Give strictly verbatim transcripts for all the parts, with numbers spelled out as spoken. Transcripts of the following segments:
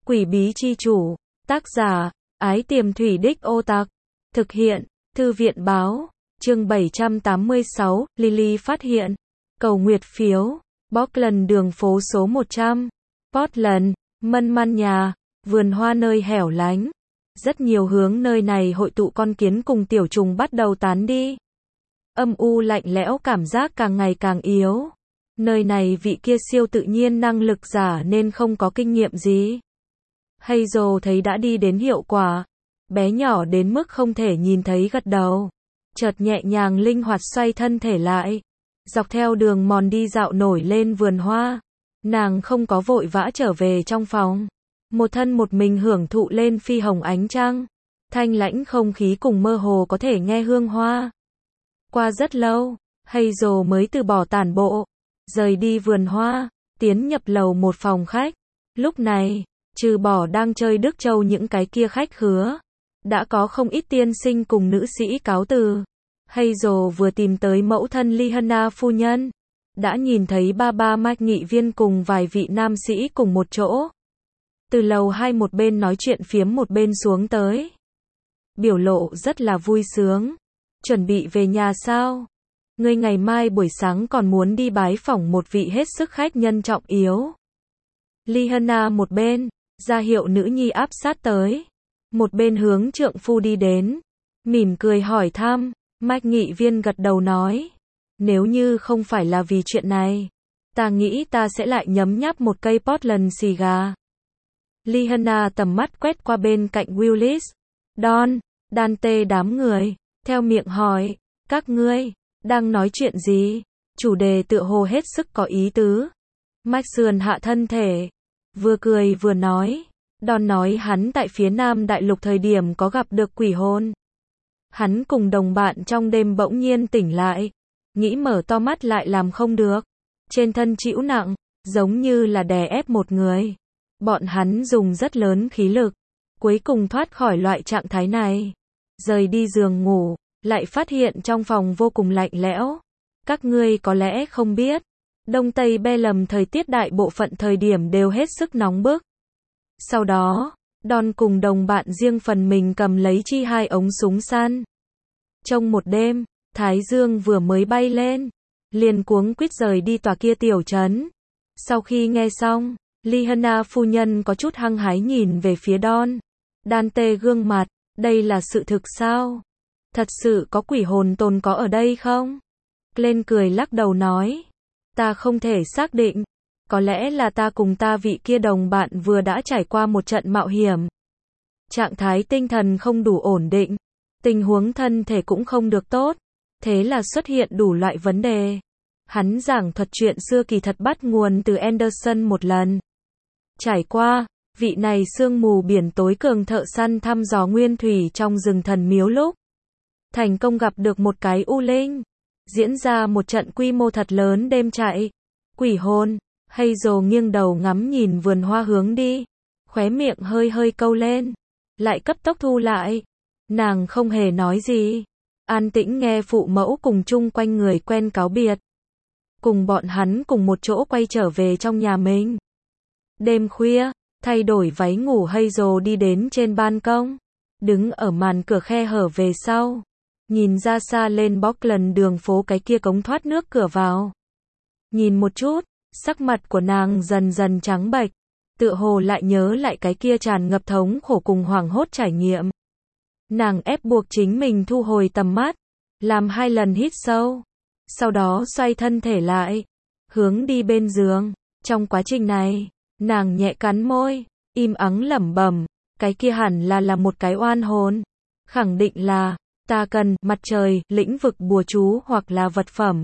Quỷ bí chi chủ, tác giả, Ái Tiềm Thủy Đích Ô Tặc, thực hiện, Thư viện báo, chương bảy trăm tám mươi sáu, Lily phát hiện, cầu nguyệt phiếu, Portland đường phố số một trăm, Portland, Mân Man nhà, vườn hoa nơi hẻo lánh. Rất nhiều hướng nơi này hội tụ con kiến cùng tiểu trùng bắt đầu tán đi. Âm u lạnh lẽo cảm giác càng ngày càng yếu. Nơi này vị kia siêu tự nhiên năng lực giả nên không có kinh nghiệm gì. Hazel thấy đã đi đến hiệu quả. Bé nhỏ đến mức không thể nhìn thấy gật đầu. Chợt nhẹ nhàng linh hoạt xoay thân thể lại. Dọc theo đường mòn đi dạo nổi lên vườn hoa. Nàng không có vội vã trở về trong phòng. Một thân một mình hưởng thụ lên phi hồng ánh trăng. Thanh lãnh không khí cùng mơ hồ có thể nghe hương hoa. Qua rất lâu, Hazel mới từ bỏ tản bộ. Rời đi vườn hoa, tiến nhập lầu một phòng khách. Lúc này, trừ bỏ đang chơi Đức Châu những cái kia khách khứa, đã có không ít tiên sinh cùng nữ sĩ cáo từ. Hazel vừa tìm tới mẫu thân Liana phu nhân, đã nhìn thấy ba ba Mike nghị viên cùng vài vị nam sĩ cùng một chỗ. Từ lầu hai một bên nói chuyện phiếm một bên xuống tới. Biểu lộ rất là vui sướng. Chuẩn bị về nhà sao? Ngươi ngày mai buổi sáng còn muốn đi bái phỏng một vị hết sức khách nhân trọng yếu. Liana một bên, ra hiệu nữ nhi áp sát tới. Một bên hướng trượng phu đi đến. Mỉm cười hỏi thăm. Mike nghị viên gật đầu nói. Nếu như không phải là vì chuyện này, ta nghĩ ta sẽ lại nhấm nháp một cây Portland xì gà. Liana tầm mắt quét qua bên cạnh Willis, Don, Dante đám người, theo miệng hỏi, các ngươi, đang nói chuyện gì? Chủ đề tựa hồ hết sức có ý tứ. Mike sườn hạ thân thể, vừa cười vừa nói, Don nói hắn tại phía Nam Đại Lục thời điểm có gặp được quỷ hồn. Hắn cùng đồng bạn trong đêm bỗng nhiên tỉnh lại, nghĩ mở to mắt lại làm không được. Trên thân chịu nặng, giống như là đè ép một người. Bọn hắn dùng rất lớn khí lực, cuối cùng thoát khỏi loại trạng thái này. Rời đi giường ngủ, lại phát hiện trong phòng vô cùng lạnh lẽo. Các ngươi có lẽ không biết, Đông Tây Bellum thời tiết đại bộ phận thời điểm đều hết sức nóng bức. Sau đó, Don cùng đồng bạn riêng phần mình cầm lấy chi hai ống súng săn. Trong một đêm, Thái Dương vừa mới bay lên, liền cuống quýt rời đi tòa kia tiểu trấn. Sau khi nghe xong, Liana phu nhân có chút hăng hái nhìn về phía Don. Dante gương mặt, đây là sự thực sao? Thật sự có quỷ hồn tồn có ở đây không? Glenn cười lắc đầu nói, ta không thể xác định. Có lẽ là ta cùng ta vị kia đồng bạn vừa đã trải qua một trận mạo hiểm. Trạng thái tinh thần không đủ ổn định, tình huống thân thể cũng không được tốt, thế là xuất hiện đủ loại vấn đề. Hắn giảng thuật chuyện xưa kỳ thật bắt nguồn từ Anderson một lần. Trải qua, vị này sương mù biển tối cường thợ săn thăm dò nguyên thủy trong rừng thần miếu lúc thành công gặp được một cái u linh, diễn ra một trận quy mô thật lớn đêm chạy. Quỷ hồn. Hazel nghiêng đầu ngắm nhìn vườn hoa hướng đi, khóe miệng hơi hơi câu lên, lại cấp tốc thu lại. Nàng không hề nói gì, an tĩnh nghe phụ mẫu cùng chung quanh người quen cáo biệt. Cùng bọn hắn cùng một chỗ quay trở về trong nhà mình. Đêm khuya, thay đổi váy ngủ Hazel đi đến trên ban công, đứng ở màn cửa khe hở về sau, nhìn ra xa lên Portland đường phố cái kia cống thoát nước cửa vào. Nhìn một chút, sắc mặt của nàng dần dần trắng bệch, tựa hồ lại nhớ lại cái kia tràn ngập thống khổ cùng hoảng hốt trải nghiệm. Nàng ép buộc chính mình thu hồi tầm mắt, làm hai lần hít sâu, sau đó xoay thân thể lại, hướng đi bên giường. Trong quá trình này, nàng nhẹ cắn môi, im ắng lẩm bẩm, cái kia hẳn là là một cái oan hồn. Khẳng định là, ta cần mặt trời, lĩnh vực bùa chú hoặc là vật phẩm.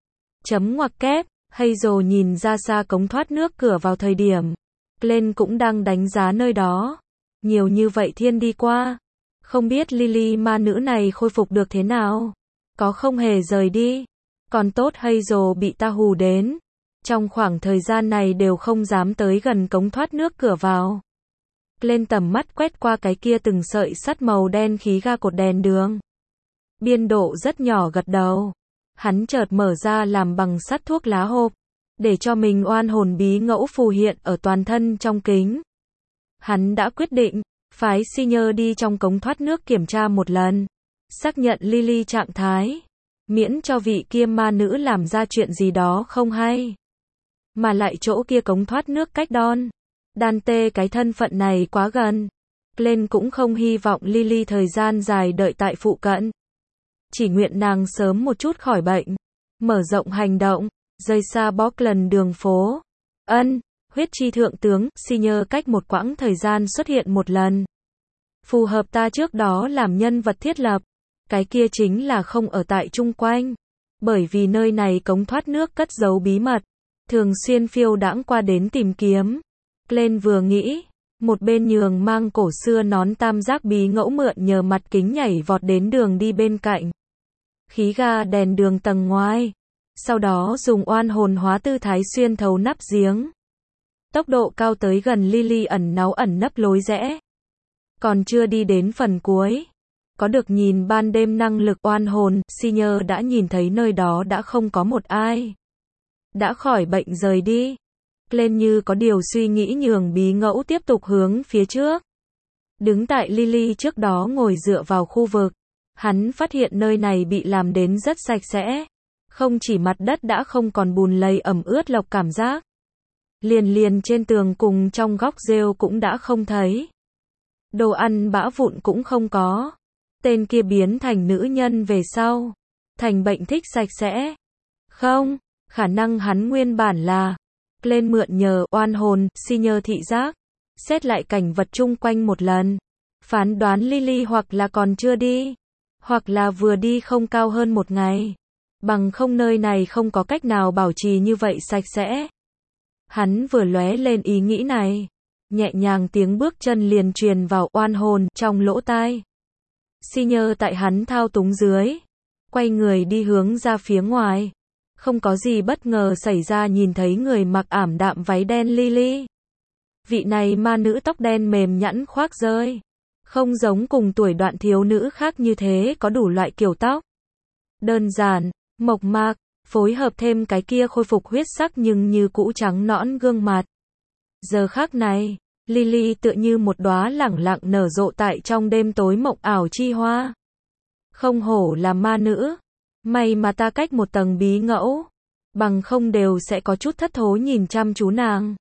Chấm ngoặc kép. Hazel nhìn ra xa cống thoát nước cửa vào thời điểm, Glenn cũng đang đánh giá nơi đó. Nhiều như vậy thiên đi qua, không biết Lily ma nữ này khôi phục được thế nào, có không hề rời đi. Còn tốt Hazel bị ta hù đến, trong khoảng thời gian này đều không dám tới gần cống thoát nước cửa vào. Glenn tầm mắt quét qua cái kia từng sợi sắt màu đen khí ga cột đèn đường. Biên độ rất nhỏ gật đầu. Hắn chợt mở ra làm bằng sắt thuốc lá hộp, để cho mình oan hồn bí ngẫu phù hiện ở toàn thân trong kính. Hắn đã quyết định, phái Senior đi trong cống thoát nước kiểm tra một lần. Xác nhận Lily trạng thái. Miễn cho vị kia ma nữ làm ra chuyện gì đó không hay. Mà lại chỗ kia cống thoát nước cách Don Dante cái thân phận này quá gần. Glenn cũng không hy vọng Lily thời gian dài đợi tại phụ cận. Chỉ nguyện nàng sớm một chút khỏi bệnh. Mở rộng hành động. Rời xa Bockland đường phố. Ân, huyết chi thượng tướng, Senior cách một quãng thời gian xuất hiện một lần. Phù hợp ta trước đó làm nhân vật thiết lập. Cái kia chính là không ở tại chung quanh. Bởi vì nơi này cống thoát nước cất giấu bí mật. Thường xuyên phiêu đãng qua đến tìm kiếm. Glenn vừa nghĩ. Một bên nhường mang cổ xưa nón tam giác bí ngẫu mượn nhờ mặt kính nhảy vọt đến đường đi bên cạnh. Khí ga đèn đường tầng ngoài. Sau đó dùng oan hồn hóa tư thái xuyên thấu nắp giếng. Tốc độ cao tới gần Lily ẩn náu ẩn nấp lối rẽ. Còn chưa đi đến phần cuối. Có được nhìn ban đêm năng lực oan hồn, Senior đã nhìn thấy nơi đó đã không có một ai. Đã khỏi bệnh rời đi. Lên như có điều suy nghĩ nhường bí ngẫu tiếp tục hướng phía trước. Đứng tại Lily trước đó ngồi dựa vào khu vực. Hắn phát hiện nơi này bị làm đến rất sạch sẽ. Không chỉ mặt đất đã không còn bùn lầy ẩm ướt lộc cảm giác. Liền liền trên tường cùng trong góc rêu cũng đã không thấy. Đồ ăn bã vụn cũng không có. Tên kia biến thành nữ nhân về sau. Thành bệnh thích sạch sẽ. Không, khả năng hắn nguyên bản là lên mượn nhờ oan hồn, Senior thị giác. Xét lại cảnh vật chung quanh một lần. Phán đoán Lily hoặc là còn chưa đi. Hoặc là vừa đi không cao hơn một ngày. Bằng không nơi này không có cách nào bảo trì như vậy sạch sẽ. Hắn vừa lóe lên ý nghĩ này. Nhẹ nhàng tiếng bước chân liền truyền vào oan hồn trong lỗ tai. Senior tại hắn thao túng dưới. Quay người đi hướng ra phía ngoài. Không có gì bất ngờ xảy ra nhìn thấy người mặc ảm đạm váy đen Lily. Vị này ma nữ tóc đen mềm nhẵn khoác rơi. Không giống cùng tuổi đoạn thiếu nữ khác như thế có đủ loại kiểu tóc. Đơn giản, mộc mạc, phối hợp thêm cái kia khôi phục huyết sắc nhưng như cũ trắng nõn gương mặt. Giờ khác này, Lily tựa như một đóa lẳng lặng nở rộ tại trong đêm tối mộng ảo chi hoa. Không hổ là ma nữ. May mà ta cách một tầng bí ngẫu. Bằng không đều sẽ có chút thất thố nhìn chăm chú nàng.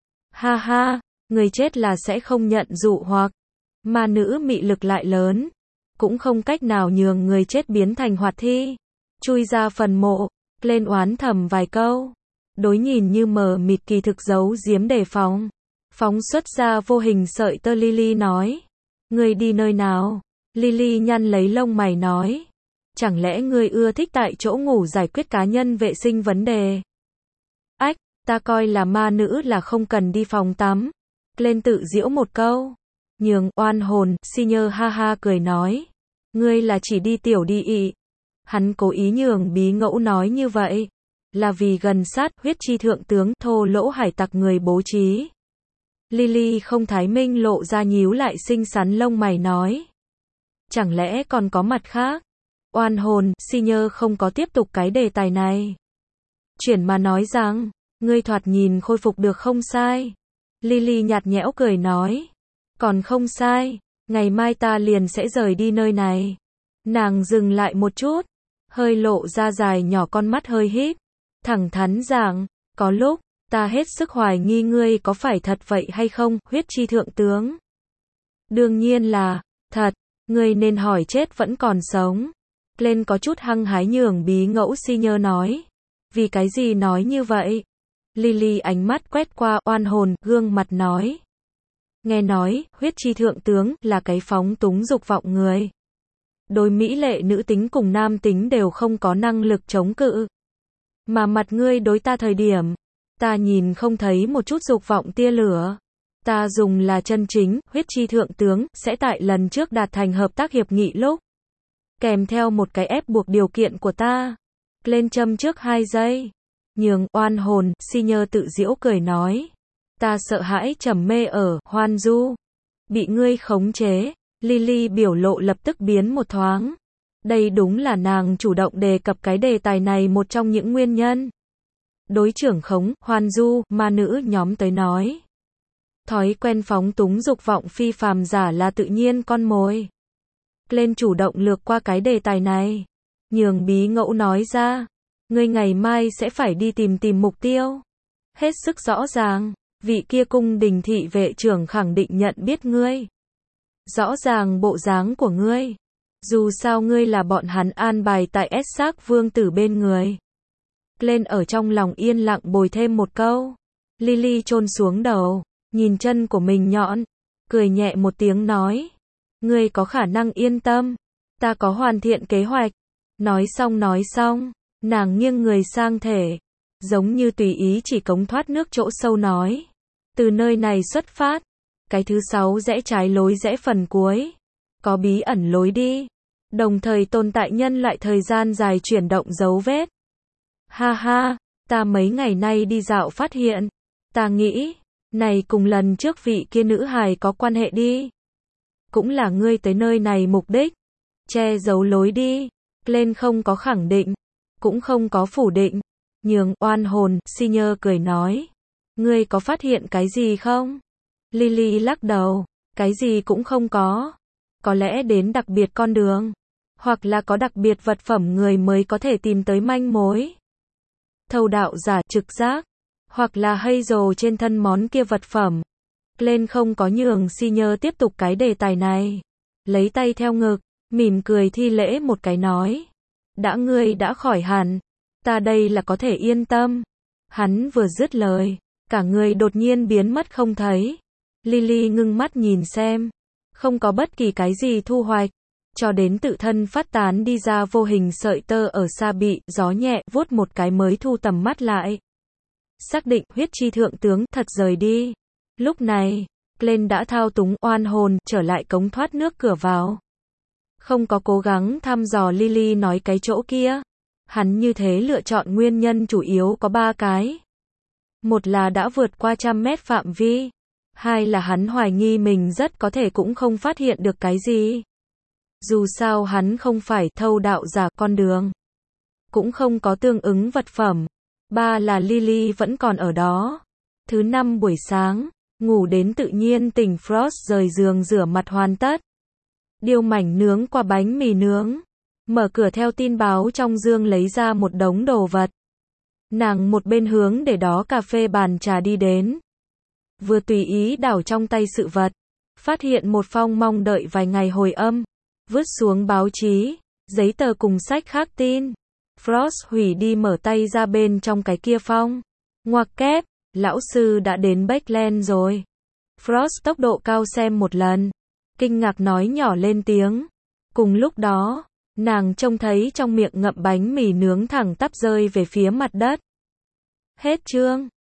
Ha ha, người chết là sẽ không nhận dụ hoặc. Ma nữ mị lực lại lớn. Cũng không cách nào nhường người chết biến thành hoạt thi. Chui ra phần mộ, lên oán thầm vài câu. Đối nhìn như mờ mịt kỳ thực giấu giếm đề phòng. Phóng xuất ra vô hình sợi tơ Lily nói. Ngươi đi nơi nào? Lily nhăn lấy lông mày nói. Chẳng lẽ ngươi ưa thích tại chỗ ngủ giải quyết cá nhân vệ sinh vấn đề? Ách, ta coi là ma nữ là không cần đi phòng tắm. Lên tự giễu một câu. Nhường oan hồn, Senior ha ha cười nói. Ngươi là chỉ đi tiểu đi ị. Hắn cố ý nhường bí ngẫu nói như vậy. Là vì gần sát huyết chi thượng tướng thô lỗ hải tặc người bố trí. Lily không thái minh lộ ra nhíu lại xinh xắn lông mày nói. Chẳng lẽ còn có mặt khác? Oan hồn, Senior không có tiếp tục cái đề tài này. Chuyển mà nói rằng, ngươi thoạt nhìn khôi phục được không sai. Lily nhạt nhẽo cười nói. Còn không sai, ngày mai ta liền sẽ rời đi nơi này. Nàng dừng lại một chút, hơi lộ ra dài nhỏ con mắt hơi híp. Thẳng thắn rằng, có lúc, ta hết sức hoài nghi ngươi có phải thật vậy hay không, huyết chi thượng tướng. Đương nhiên là, thật, ngươi nên hỏi chết vẫn còn sống. Lên có chút hăng hái nhường bí ngẫu Senior nói. Vì cái gì nói như vậy? Lily ánh mắt quét qua oan hồn, gương mặt nói. Nghe nói, huyết chi thượng tướng là cái phóng túng dục vọng người. Đối mỹ lệ nữ tính cùng nam tính đều không có năng lực chống cự. Mà mặt ngươi đối ta thời điểm, ta nhìn không thấy một chút dục vọng tia lửa. Ta dùng là chân chính, huyết chi thượng tướng, sẽ tại lần trước đạt thành hợp tác hiệp nghị lúc. Kèm theo một cái ép buộc điều kiện của ta. Lên châm trước hai giây. Nhường oan hồn, Senior tự giễu cười nói. Ta sợ hãi trầm mê ở hoan du. Bị ngươi khống chế. Lily biểu lộ lập tức biến một thoáng. Đây đúng là nàng chủ động đề cập cái đề tài này một trong những nguyên nhân. Đối trưởng khống, hoan du, ma nữ nhóm tới nói. Thói quen phóng túng dục vọng phi phàm giả là tự nhiên con mồi. Lên chủ động lược qua cái đề tài này. Nhường bí ngẫu nói ra. Ngươi ngày mai sẽ phải đi tìm tìm mục tiêu. Hết sức rõ ràng. Vị kia cung đình thị vệ trưởng khẳng định nhận biết ngươi. Rõ ràng bộ dáng của ngươi. Dù sao ngươi là bọn hắn an bài tại S xác vương tử bên người. Lên ở trong lòng yên lặng bồi thêm một câu. Lily chôn xuống đầu, nhìn chân của mình nhọn, cười nhẹ một tiếng nói. Ngươi có khả năng yên tâm, ta có hoàn thiện kế hoạch. Nói xong nói xong, nàng nghiêng người sang thể, giống như tùy ý chỉ cống thoát nước chỗ sâu nói. Từ nơi này xuất phát, cái thứ sáu rẽ trái lối rẽ phần cuối, có bí ẩn lối đi, đồng thời tồn tại nhân loại thời gian dài chuyển động dấu vết. Ha ha, ta mấy ngày nay đi dạo phát hiện, ta nghĩ, này cùng lần trước vị kia nữ hài có quan hệ đi. Cũng là ngươi tới nơi này mục đích, che giấu lối đi. Lên không có khẳng định, cũng không có phủ định. Nhường oan hồn, Senior cười nói. Ngươi có phát hiện cái gì không? Lily lắc đầu, cái gì cũng không có. Có lẽ đến đặc biệt con đường, hoặc là có đặc biệt vật phẩm người mới có thể tìm tới manh mối. Thâu đạo giả trực giác, hoặc là Hazel trên thân món kia vật phẩm. Lên không có nhường Senior tiếp tục cái đề tài này. Lấy tay theo ngực, mỉm cười thi lễ một cái nói. Đã ngươi đã khỏi hẳn, ta đây là có thể yên tâm. Hắn vừa dứt lời, cả người đột nhiên biến mất không thấy. Lily ngưng mắt nhìn xem, không có bất kỳ cái gì thu hoạch, cho đến tự thân phát tán đi ra vô hình sợi tơ ở xa bị gió nhẹ vuốt một cái mới thu tầm mắt lại. Xác định huyết chi thượng tướng thật rời đi. Lúc này, Glenn đã thao túng oan hồn trở lại cống thoát nước cửa vào. Không có cố gắng thăm dò Lily nói cái chỗ kia. Hắn như thế lựa chọn nguyên nhân chủ yếu có ba cái. Một là đã vượt qua trăm mét phạm vi. Hai là hắn hoài nghi mình rất có thể cũng không phát hiện được cái gì. Dù sao hắn không phải thâu đạo giả con đường. Cũng không có tương ứng vật phẩm. Ba là Lily vẫn còn ở đó. Thứ năm buổi sáng, ngủ đến tự nhiên tỉnh Frost rời giường rửa mặt hoàn tất. Điêu mảnh nướng qua bánh mì nướng. Mở cửa theo tin báo trong dương lấy ra một đống đồ vật. Nàng một bên hướng để đó cà phê bàn trà đi đến. Vừa tùy ý đảo trong tay sự vật. Phát hiện một phong mong đợi vài ngày hồi âm. Vứt xuống báo chí, giấy tờ cùng sách khác tin. Frost hủy đi mở tay ra bên trong cái kia phong. Ngoặc kép, lão sư đã đến Backland rồi. Frost tốc độ cao xem một lần. Kinh ngạc nói nhỏ lên tiếng. Cùng lúc đó, nàng trông thấy trong miệng ngậm bánh mì nướng thẳng tắp rơi về phía mặt đất. Hết chương.